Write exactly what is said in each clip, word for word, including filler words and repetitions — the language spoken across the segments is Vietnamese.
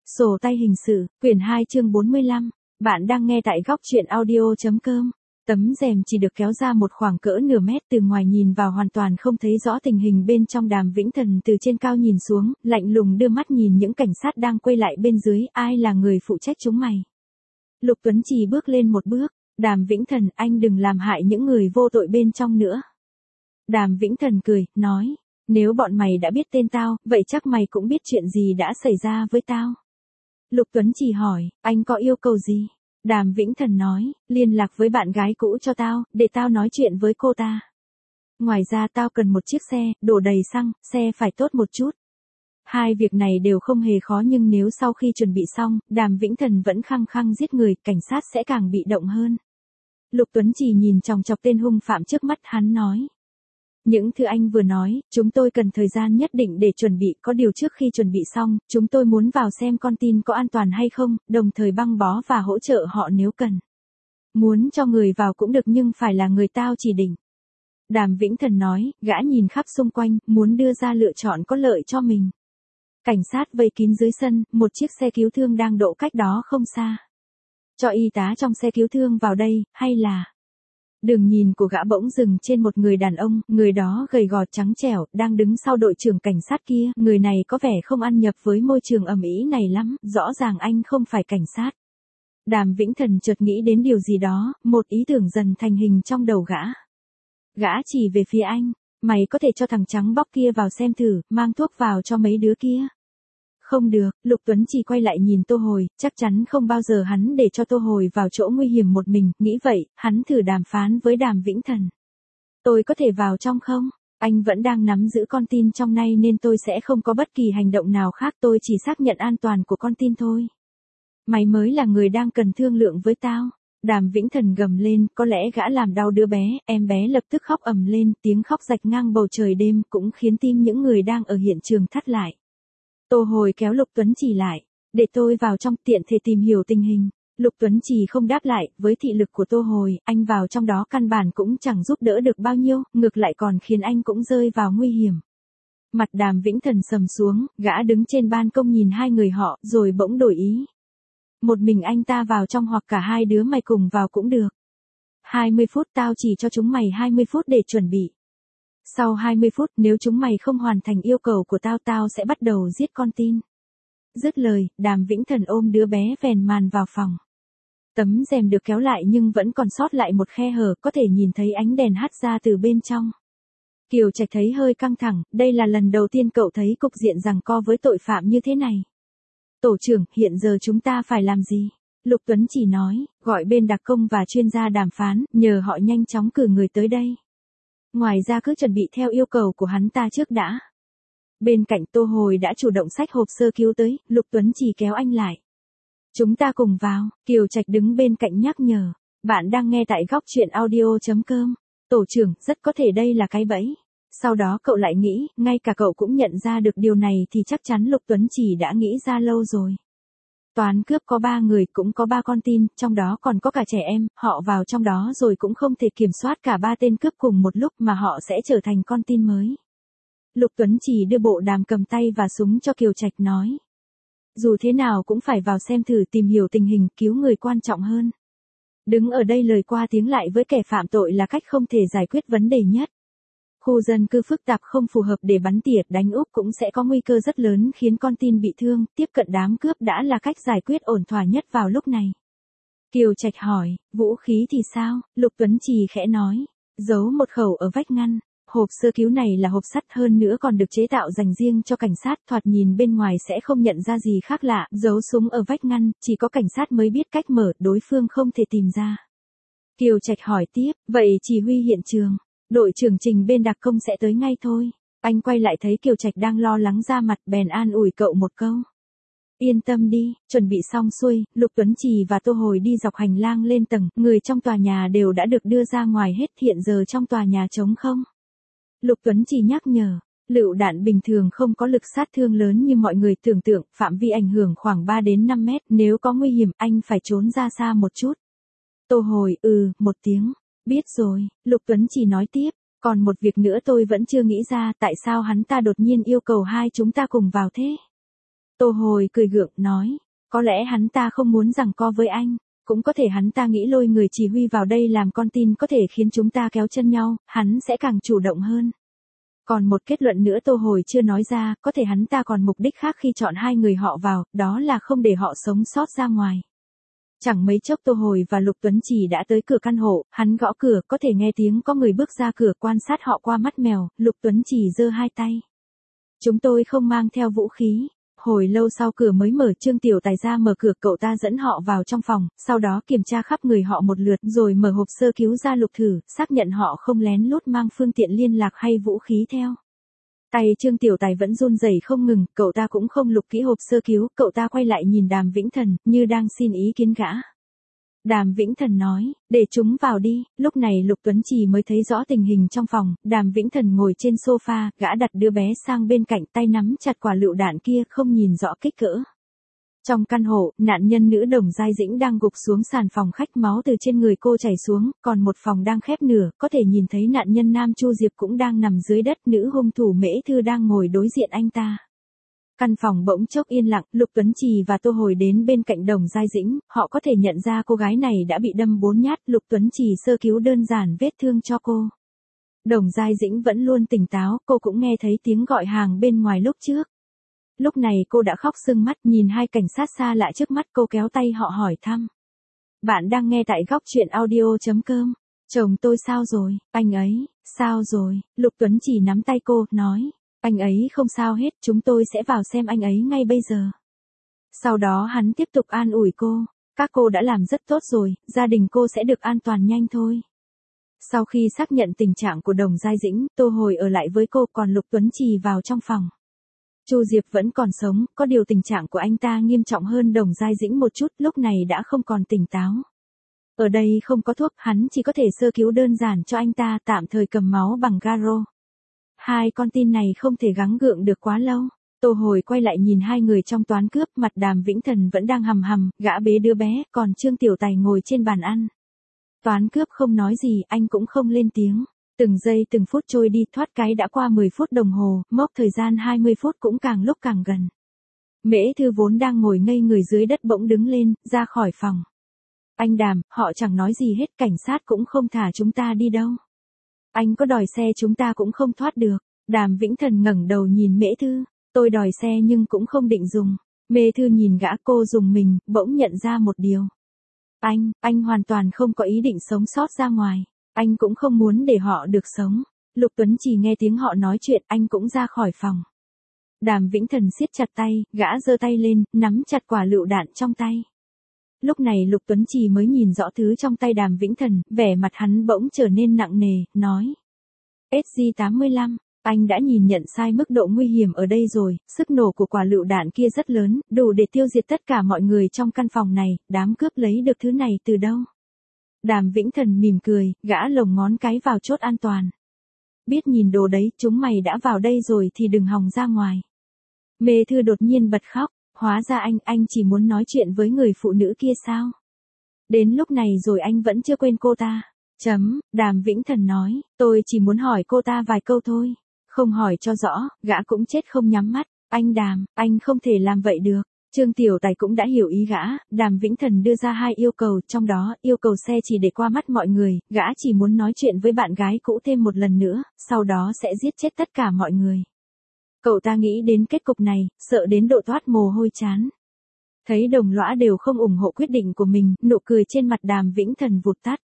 Sổ tay hình sự, quyển hai chương bốn mươi lăm. Bạn đang nghe tại góc truyện audio.com. Tấm rèm chỉ được kéo ra một khoảng cỡ nửa mét, từ ngoài nhìn vào hoàn toàn không thấy rõ tình hình bên trong. Đàm Vĩnh Thần từ trên cao nhìn xuống, lạnh lùng đưa mắt nhìn những cảnh sát đang quay lại bên dưới. Ai là người phụ trách chúng mày? Lục Tuấn Trì bước lên một bước. Đàm Vĩnh Thần, anh đừng làm hại những người vô tội bên trong nữa. Đàm Vĩnh Thần cười, nói, nếu bọn mày đã biết tên tao, vậy chắc mày cũng biết chuyện gì đã xảy ra với tao. Lục Tuấn Trì hỏi, anh có yêu cầu gì? Đàm Vĩnh Thần nói, liên lạc với bạn gái cũ cho tao, để tao nói chuyện với cô ta. Ngoài ra tao cần một chiếc xe, đổ đầy xăng, xe phải tốt một chút. Hai việc này đều không hề khó, nhưng nếu sau khi chuẩn bị xong, Đàm Vĩnh Thần vẫn khăng khăng giết người, cảnh sát sẽ càng bị động hơn. Lục Tuấn Trì nhìn chòng chọc tên hung phạm trước mắt, hắn nói. Những thứ anh vừa nói, chúng tôi cần thời gian nhất định để chuẩn bị, có điều trước khi chuẩn bị xong, chúng tôi muốn vào xem con tin có an toàn hay không, đồng thời băng bó và hỗ trợ họ nếu cần. Muốn cho người vào cũng được, nhưng phải là người tao chỉ định. Đàm Vĩnh Thần nói, gã nhìn khắp xung quanh, muốn đưa ra lựa chọn có lợi cho mình. Cảnh sát vây kín dưới sân, một chiếc xe cứu thương đang đỗ cách đó không xa. Cho y tá trong xe cứu thương vào đây, hay là... Đường nhìn của gã bỗng dừng trên một người đàn ông, người đó gầy gò trắng trẻo, đang đứng sau đội trưởng cảnh sát kia. Người này có vẻ không ăn nhập với môi trường ầm ĩ này lắm, rõ ràng anh không phải cảnh sát. Đàm Vĩnh Thần chợt nghĩ đến điều gì đó, một ý tưởng dần thành hình trong đầu gã. Gã chỉ về phía anh, mày có thể cho thằng trắng bóc kia vào xem thử, mang thuốc vào cho mấy đứa kia. Không được, Lục Tuấn Trì quay lại nhìn Tô Hồi, chắc chắn không bao giờ hắn để cho Tô Hồi vào chỗ nguy hiểm một mình, nghĩ vậy, hắn thử đàm phán với Đàm Vĩnh Thần. Tôi có thể vào trong không? Anh vẫn đang nắm giữ con tin trong nay nên tôi sẽ không có bất kỳ hành động nào khác, tôi chỉ xác nhận an toàn của con tin thôi. Mày mới là người đang cần thương lượng với tao. Đàm Vĩnh Thần gầm lên, có lẽ gã làm đau đứa bé, em bé lập tức khóc ầm lên, tiếng khóc rạch ngang bầu trời đêm, cũng khiến tim những người đang ở hiện trường thắt lại. Tô Hồi kéo Lục Tuấn Trì lại, để tôi vào trong, tiện thể tìm hiểu tình hình. Lục Tuấn Trì không đáp lại, với thị lực của Tô Hồi, anh vào trong đó căn bản cũng chẳng giúp đỡ được bao nhiêu, ngược lại còn khiến anh cũng rơi vào nguy hiểm. Mặt Đàm Vĩnh Thần sầm xuống, gã đứng trên ban công nhìn hai người họ, rồi bỗng đổi ý. Một mình anh ta vào trong hoặc cả hai đứa mày cùng vào cũng được. hai mươi phút, tao chỉ cho chúng mày hai mươi phút để chuẩn bị. Sau hai mươi phút, nếu chúng mày không hoàn thành yêu cầu của tao, tao sẽ bắt đầu giết con tin. Dứt lời, Đàm Vĩnh Thần ôm đứa bé vèn màn vào phòng. Tấm rèm được kéo lại nhưng vẫn còn sót lại một khe hở, có thể nhìn thấy ánh đèn hắt ra từ bên trong. Kiều Trạch thấy hơi căng thẳng, đây là lần đầu tiên cậu thấy cục diện giằng co với tội phạm như thế này. Tổ trưởng, hiện giờ chúng ta phải làm gì? Lục Tuấn chỉ nói, gọi bên đặc công và chuyên gia đàm phán, nhờ họ nhanh chóng cử người tới đây. Ngoài ra cứ chuẩn bị theo yêu cầu của hắn ta trước đã. Bên cạnh Tô Hồi đã chủ động xách hộp sơ cứu tới, Lục Tuấn chỉ kéo anh lại. Chúng ta cùng vào, Kiều Trạch đứng bên cạnh nhắc nhở. Bạn đang nghe tại góc truyện audio.com. Tổ trưởng, rất có thể đây là cái bẫy. Sau đó cậu lại nghĩ, ngay cả cậu cũng nhận ra được điều này thì chắc chắn Lục Tuấn chỉ đã nghĩ ra lâu rồi. Toán cướp có ba người, cũng có ba con tin, trong đó còn có cả trẻ em, họ vào trong đó rồi cũng không thể kiểm soát cả ba tên cướp cùng một lúc mà họ sẽ trở thành con tin mới. Lục Tuấn chỉ đưa bộ đàm cầm tay và súng cho Kiều Trạch nói. Dù thế nào cũng phải vào xem thử, tìm hiểu tình hình, cứu người quan trọng hơn. Đứng ở đây lời qua tiếng lại với kẻ phạm tội là cách không thể giải quyết vấn đề nhất. Khu dân cư phức tạp không phù hợp để bắn tỉa đánh úp cũng sẽ có nguy cơ rất lớn khiến con tin bị thương, tiếp cận đám cướp đã là cách giải quyết ổn thỏa nhất vào lúc này. Kiều Trạch hỏi, vũ khí thì sao? Lục Tuấn Trì khẽ nói, giấu một khẩu ở vách ngăn. Hộp sơ cứu này là hộp sắt, hơn nữa còn được chế tạo dành riêng cho cảnh sát, thoạt nhìn bên ngoài sẽ không nhận ra gì khác lạ, giấu súng ở vách ngăn, chỉ có cảnh sát mới biết cách mở, đối phương không thể tìm ra. Kiều Trạch hỏi tiếp, vậy chỉ huy hiện trường, đội trưởng Trình bên đặc công sẽ tới ngay thôi. Anh quay lại thấy Kiều Trạch đang lo lắng ra mặt, bèn an ủi cậu một câu. Yên tâm đi, chuẩn bị xong xuôi, Lục Tuấn Trì và Tô Hồi đi dọc hành lang lên tầng, người trong tòa nhà đều đã được đưa ra ngoài hết, hiện giờ trong tòa nhà trống không. Lục Tuấn chỉ nhắc nhở, lựu đạn bình thường không có lực sát thương lớn như mọi người tưởng tượng, phạm vi ảnh hưởng khoảng ba đến năm mét, nếu có nguy hiểm anh phải trốn ra xa một chút. Tô Hồi, ừ, một tiếng, biết rồi, Lục Tuấn chỉ nói tiếp, còn một việc nữa tôi vẫn chưa nghĩ ra, tại sao hắn ta đột nhiên yêu cầu hai chúng ta cùng vào thế? Tô Hồi cười gượng, nói, có lẽ hắn ta không muốn giằng co với anh, cũng có thể hắn ta nghĩ lôi người chỉ huy vào đây làm con tin có thể khiến chúng ta kéo chân nhau, hắn sẽ càng chủ động hơn. Còn một kết luận nữa Tô Hồi chưa nói ra, có thể hắn ta còn mục đích khác khi chọn hai người họ vào, đó là không để họ sống sót ra ngoài. Chẳng mấy chốc Tô Hồi và Lục Tuấn Chỉ đã tới cửa căn hộ, hắn gõ cửa, có thể nghe tiếng có người bước ra cửa, quan sát họ qua mắt mèo, Lục Tuấn Chỉ giơ hai tay. Chúng tôi không mang theo vũ khí. Hồi lâu sau cửa mới mở, Trương Tiểu Tài ra mở cửa, cậu ta dẫn họ vào trong phòng, sau đó kiểm tra khắp người họ một lượt, rồi mở hộp sơ cứu ra lục thử, xác nhận họ không lén lút mang phương tiện liên lạc hay vũ khí theo. Tay Trương Tiểu Tài vẫn run rẩy không ngừng, cậu ta cũng không lục kỹ hộp sơ cứu, cậu ta quay lại nhìn Đàm Vĩnh Thần, như đang xin ý kiến gã. Đàm Vĩnh Thần nói, để chúng vào đi. Lúc này Lục Tuấn Chỉ mới thấy rõ tình hình trong phòng, Đàm Vĩnh Thần ngồi trên sofa, gã đặt đứa bé sang bên cạnh, tay nắm chặt quả lựu đạn kia, không nhìn rõ kích cỡ. Trong căn hộ, nạn nhân nữ Đồng Giai Dĩnh đang gục xuống sàn phòng khách, máu từ trên người cô chảy xuống, còn một phòng đang khép nửa, có thể nhìn thấy nạn nhân nam Chu Diệp cũng đang nằm dưới đất, nữ hung thủ Mễ Thư đang ngồi đối diện anh ta. Căn phòng bỗng chốc yên lặng, Lục Tuấn Chỉ và Tô Hồi đến bên cạnh Đồng Giai Dĩnh, họ có thể nhận ra cô gái này đã bị đâm bốn nhát, Lục Tuấn Chỉ sơ cứu đơn giản vết thương cho cô. Đồng Giai Dĩnh vẫn luôn tỉnh táo, cô cũng nghe thấy tiếng gọi hàng bên ngoài lúc trước. Lúc này cô đã khóc sưng mắt, nhìn hai cảnh sát xa lạ trước mắt, cô kéo tay họ hỏi thăm. Bạn đang nghe tại góc truyện audio chấm com. Chồng tôi sao rồi, anh ấy, sao rồi? Lục Tuấn Chỉ nắm tay cô, nói. Anh ấy không sao hết, chúng tôi sẽ vào xem anh ấy ngay bây giờ. Sau đó hắn tiếp tục an ủi cô. Các cô đã làm rất tốt rồi, gia đình cô sẽ được an toàn nhanh thôi. Sau khi xác nhận tình trạng của Đồng Giai Dĩnh, Tô Hồi ở lại với cô, còn Lục Tuấn Chỉ vào trong phòng. Chu Diệp vẫn còn sống, có điều tình trạng của anh ta nghiêm trọng hơn Đồng Giai Dĩnh một chút, lúc này đã không còn tỉnh táo. Ở đây không có thuốc, hắn chỉ có thể sơ cứu đơn giản cho anh ta, tạm thời cầm máu bằng garo. Hai con tin này không thể gắng gượng được quá lâu. Tô Hồi quay lại nhìn hai người trong toán cướp, mặt Đàm Vĩnh Thần vẫn đang hầm hầm, gã bế đứa bé, còn Trương Tiểu Tài ngồi trên bàn ăn. Toán cướp không nói gì, anh cũng không lên tiếng. Từng giây từng phút trôi đi, thoát cái đã qua mười phút đồng hồ, mốc thời gian hai mươi phút cũng càng lúc càng gần. Mễ Thư vốn đang ngồi ngây người dưới đất bỗng đứng lên, ra khỏi phòng. Anh Đàm, họ chẳng nói gì hết, cảnh sát cũng không thả chúng ta đi đâu. Anh có đòi xe chúng ta cũng không thoát được. Đàm Vĩnh Thần ngẩng đầu nhìn Mễ Thư. Tôi đòi xe nhưng cũng không định dùng. Mễ Thư nhìn gã, cô dùng mình, bỗng nhận ra một điều. Anh, anh hoàn toàn không có ý định sống sót ra ngoài. Anh cũng không muốn để họ được sống. Lục Tuấn Chỉ nghe tiếng họ nói chuyện, anh cũng ra khỏi phòng. Đàm Vĩnh Thần siết chặt tay, gã giơ tay lên, nắm chặt quả lựu đạn trong tay. Lúc này Lục Tuấn Chỉ mới nhìn rõ thứ trong tay Đàm Vĩnh Thần, vẻ mặt hắn bỗng trở nên nặng nề, nói. ét giê tám mươi lăm, anh đã nhìn nhận sai mức độ nguy hiểm ở đây rồi, sức nổ của quả lựu đạn kia rất lớn, đủ để tiêu diệt tất cả mọi người trong căn phòng này, đám cướp lấy được thứ này từ đâu? Đàm Vĩnh Thần mỉm cười, gã lồng ngón cái vào chốt an toàn. Biết nhìn đồ đấy, chúng mày đã vào đây rồi thì đừng hòng ra ngoài. Mê Thư đột nhiên bật khóc, hóa ra anh, anh chỉ muốn nói chuyện với người phụ nữ kia sao? Đến lúc này rồi anh vẫn chưa quên cô ta. Chấm, Đàm Vĩnh Thần nói, tôi chỉ muốn hỏi cô ta vài câu thôi. Không hỏi cho rõ, gã cũng chết không nhắm mắt. Anh Đàm, anh không thể làm vậy được. Trương Tiểu Tài cũng đã hiểu ý gã, Đàm Vĩnh Thần đưa ra hai yêu cầu, trong đó, yêu cầu xe chỉ để qua mắt mọi người, gã chỉ muốn nói chuyện với bạn gái cũ thêm một lần nữa, sau đó sẽ giết chết tất cả mọi người. Cậu ta nghĩ đến kết cục này, sợ đến độ toát mồ hôi chán. Thấy đồng lõa đều không ủng hộ quyết định của mình, nụ cười trên mặt Đàm Vĩnh Thần vụt tắt.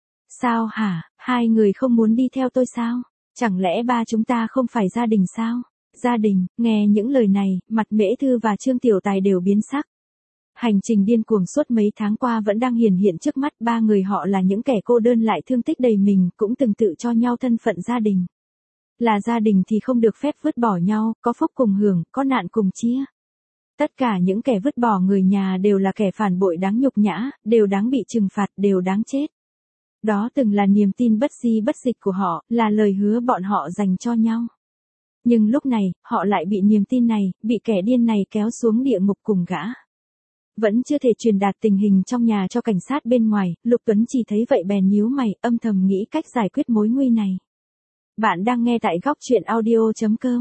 Sao hả, hai người không muốn đi theo tôi sao? Chẳng lẽ ba chúng ta không phải gia đình sao? Gia đình, nghe những lời này, mặt Mễ Thư và Trương Tiểu Tài đều biến sắc. Hành trình điên cuồng suốt mấy tháng qua vẫn đang hiển hiện trước mắt, ba người họ là những kẻ cô đơn lại thương tích đầy mình, cũng từng tự cho nhau thân phận gia đình. Là gia đình thì không được phép vứt bỏ nhau, có phúc cùng hưởng, có nạn cùng chia. Tất cả những kẻ vứt bỏ người nhà đều là kẻ phản bội đáng nhục nhã, đều đáng bị trừng phạt, đều đáng chết. Đó từng là niềm tin bất di bất dịch của họ, là lời hứa bọn họ dành cho nhau. Nhưng lúc này, họ lại bị niềm tin này, bị kẻ điên này kéo xuống địa ngục cùng gã. Vẫn chưa thể truyền đạt tình hình trong nhà cho cảnh sát bên ngoài, Lục Tuấn chỉ thấy vậy bèn nhíu mày, âm thầm nghĩ cách giải quyết mối nguy này. Bạn đang nghe tại góc truyện audio chấm com.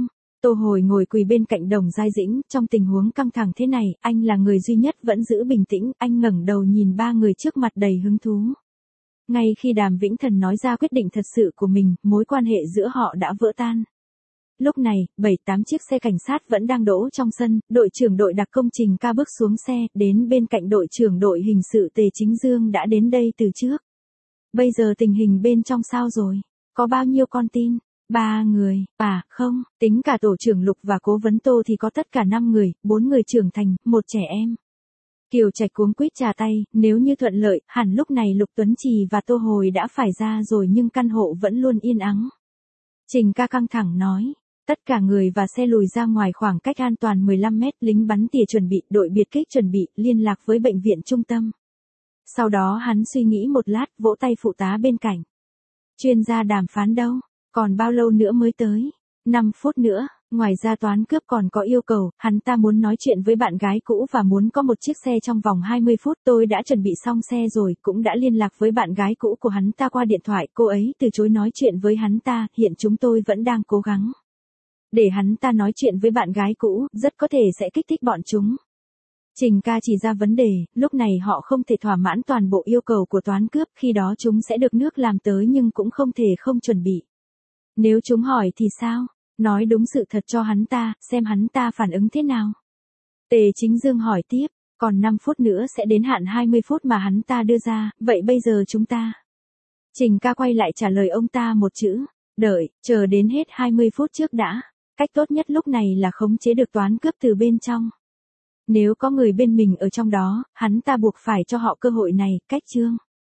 Tô Hồi ngồi quỳ bên cạnh Đồng Giai Dĩnh, trong tình huống căng thẳng thế này, anh là người duy nhất vẫn giữ bình tĩnh, anh ngẩng đầu nhìn ba người trước mặt đầy hứng thú. Ngay khi Đàm Vĩnh Thần nói ra quyết định thật sự của mình, mối quan hệ giữa họ đã vỡ tan. Lúc này, bảy tám chiếc xe cảnh sát vẫn đang đỗ trong sân, đội trưởng đội đặc công Trình Ca bước xuống xe, đến bên cạnh đội trưởng đội hình sự Tề Chính Dương đã đến đây từ trước. Bây giờ tình hình bên trong sao rồi? Có bao nhiêu con tin? Ba người, à, không, tính cả tổ trưởng Lục và cố vấn Tô thì có tất cả năm người, bốn người trưởng thành, một trẻ em. Kiều Trạch cuống quýt trà tay, nếu như thuận lợi, hẳn lúc này Lục Tuấn Trì và Tô Hồi đã phải ra rồi nhưng căn hộ vẫn luôn yên ắng. Trình Ca căng thẳng nói, tất cả người và xe lùi ra ngoài khoảng cách an toàn mười lăm mét, lính bắn tỉa chuẩn bị, đội biệt kích chuẩn bị, liên lạc với bệnh viện trung tâm. Sau đó hắn suy nghĩ một lát, vỗ tay phụ tá bên cạnh. Chuyên gia đàm phán đâu? Còn bao lâu nữa mới tới? năm phút nữa, ngoài ra toán cướp còn có yêu cầu, hắn ta muốn nói chuyện với bạn gái cũ và muốn có một chiếc xe trong vòng hai mươi phút. Tôi đã chuẩn bị xong xe rồi, cũng đã liên lạc với bạn gái cũ của hắn ta qua điện thoại, cô ấy từ chối nói chuyện với hắn ta, hiện chúng tôi vẫn đang cố gắng. Để hắn ta nói chuyện với bạn gái cũ, rất có thể sẽ kích thích bọn chúng. Trình Ca chỉ ra vấn đề, lúc này họ không thể thỏa mãn toàn bộ yêu cầu của toán cướp, khi đó chúng sẽ được nước làm tới nhưng cũng không thể không chuẩn bị. Nếu chúng hỏi thì sao? Nói đúng sự thật cho hắn ta, xem hắn ta phản ứng thế nào. Tề Chính Dương hỏi tiếp, còn năm phút nữa sẽ đến hạn hai mươi phút mà hắn ta đưa ra, vậy bây giờ chúng ta? Trình Ca quay lại trả lời ông ta một chữ, đợi, chờ đến hết hai mươi phút trước đã. Cách tốt nhất lúc này là khống chế được toán cướp từ bên trong. Nếu có người bên mình ở trong đó, hắn ta buộc phải cho họ cơ hội này, cách chương.